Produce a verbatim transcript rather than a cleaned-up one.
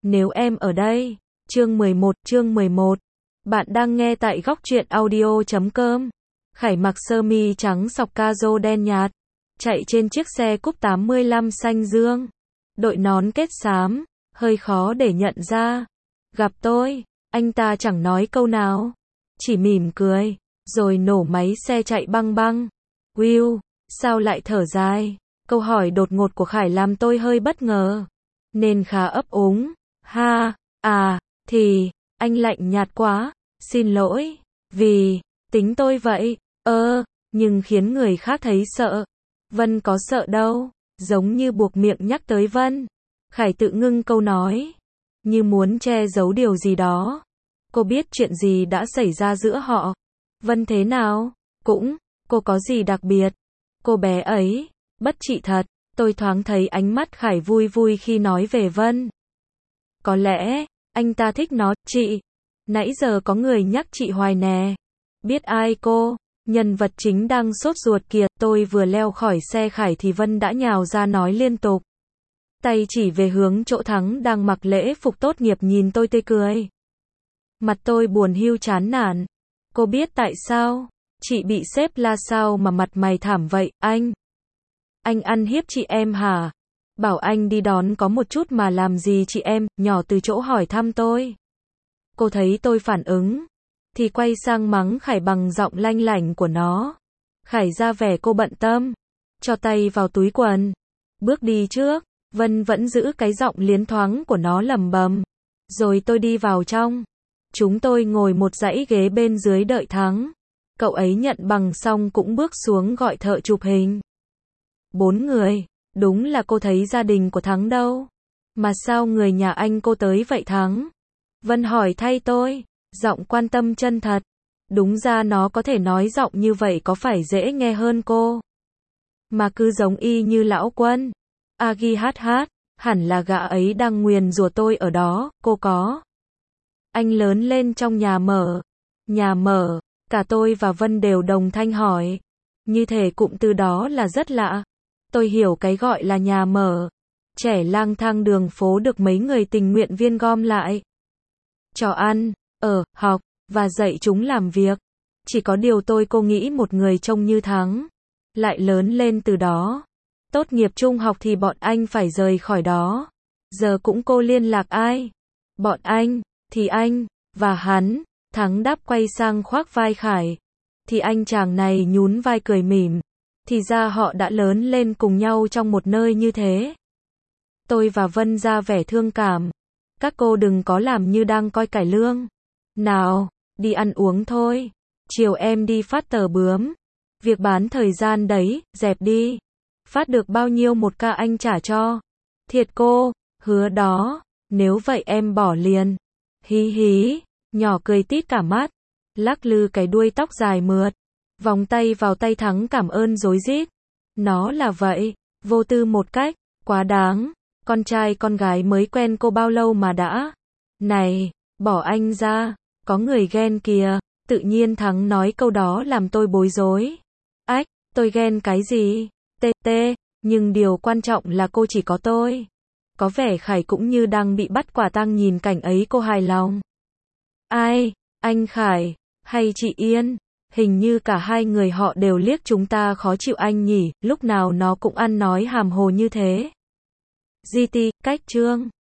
nếu em ở đây. Chương mười một, chương mười một. Bạn đang nghe tại góc truyện audio chấm com. Khải mặc sơ mi trắng sọc caro đen nhạt, chạy trên chiếc xe cúp tám mươi lăm xanh dương. Đội nón kết xám, hơi khó để nhận ra. Gặp tôi, anh ta chẳng nói câu nào, chỉ mỉm cười, rồi nổ máy xe chạy băng băng. Will, sao lại thở dài? Câu hỏi đột ngột của Khải làm tôi hơi bất ngờ, nên khá ấp úng. Ha, à, thì, anh lạnh nhạt quá, xin lỗi, vì, tính tôi vậy, ơ, nhưng khiến người khác thấy sợ. Vân có sợ đâu, giống như buộc miệng nhắc tới Vân. Khải tự ngưng câu nói, như muốn che giấu điều gì đó. Cô biết chuyện gì đã xảy ra giữa họ. Vân thế nào? Cũng, cô có gì đặc biệt? Cô bé ấy, bất trị thật. Tôi thoáng thấy ánh mắt Khải vui vui khi nói về Vân. Có lẽ, anh ta thích nó, chị. Nãy giờ có người nhắc chị hoài nè. Biết ai cô? Nhân vật chính đang sốt ruột kìa. Tôi vừa leo khỏi xe Khải thì Vân đã nhào ra nói liên tục. Tay chỉ về hướng chỗ Thắng đang mặc lễ phục tốt nghiệp nhìn tôi tươi cười. Mặt tôi buồn hiu chán nản. Cô biết tại sao? Chị bị sếp la sao mà mặt mày thảm vậy, anh? Anh ăn hiếp chị em hả? Bảo anh đi đón có một chút mà làm gì chị em, nhỏ từ chỗ hỏi thăm tôi. Cô thấy tôi phản ứng, thì quay sang mắng Khải bằng giọng lanh lảnh của nó. Khải ra vẻ cô bận tâm, cho tay vào túi quần, bước đi trước. Vân vẫn giữ cái giọng liến thoáng của nó lẩm bẩm. Rồi tôi đi vào trong. Chúng tôi ngồi một dãy ghế bên dưới đợi Thắng. Cậu ấy nhận bằng xong cũng bước xuống gọi thợ chụp hình. Bốn người, đúng là cô thấy gia đình của Thắng đâu. Mà sao người nhà anh cô tới vậy Thắng? Vân hỏi thay tôi, giọng quan tâm chân thật. Đúng ra nó có thể nói giọng như vậy có phải dễ nghe hơn cô. Mà cứ giống y như lão Quân. Agi hát hát, hẳn là gã ấy đang nguyền rủa tôi ở đó, cô có. Anh lớn lên trong nhà mở. Nhà mở, cả tôi và Vân đều đồng thanh hỏi. Như thể cụm từ đó là rất lạ. Tôi hiểu cái gọi là nhà mở. Trẻ lang thang đường phố được mấy người tình nguyện viên gom lại. Cho ăn, ở, học, và dạy chúng làm việc. Chỉ có điều tôi cô nghĩ một người trông như Thắng. Lại lớn lên từ đó. Tốt nghiệp trung học thì bọn anh phải rời khỏi đó. Giờ cũng cô liên lạc ai? Bọn anh, thì anh, và hắn. Thắng đáp quay sang khoác vai Khải. Thì anh chàng này nhún vai cười mỉm. Thì ra họ đã lớn lên cùng nhau trong một nơi như thế. Tôi và Vân ra vẻ thương cảm. Các cô đừng có làm như đang coi cải lương. Nào, đi ăn uống thôi. Chiều em đi phát tờ bướm. Việc bán thời gian đấy, dẹp đi. Phát được bao nhiêu một ca anh trả cho. Thiệt cô, hứa đó. Nếu vậy em bỏ liền. Hí hí, nhỏ cười tít cả mắt. Lắc lư cái đuôi tóc dài mượt. Vòng tay vào tay Thắng cảm ơn rối rít. Nó là vậy, vô tư một cách, quá đáng. Con trai con gái mới quen cô bao lâu mà đã. Này, bỏ anh ra, có người ghen kìa. Tự nhiên Thắng nói câu đó làm tôi bối rối. Ách, tôi ghen cái gì? Tê tê, nhưng điều quan trọng là cô chỉ có tôi. Có vẻ Khải cũng như đang bị bắt quả tang nhìn cảnh ấy cô hài lòng. Ai, anh Khải, hay chị Yên? Hình như cả hai người họ đều liếc chúng ta khó chịu anh nhỉ, lúc nào nó cũng ăn nói hàm hồ như thế. giê tê, cách chương.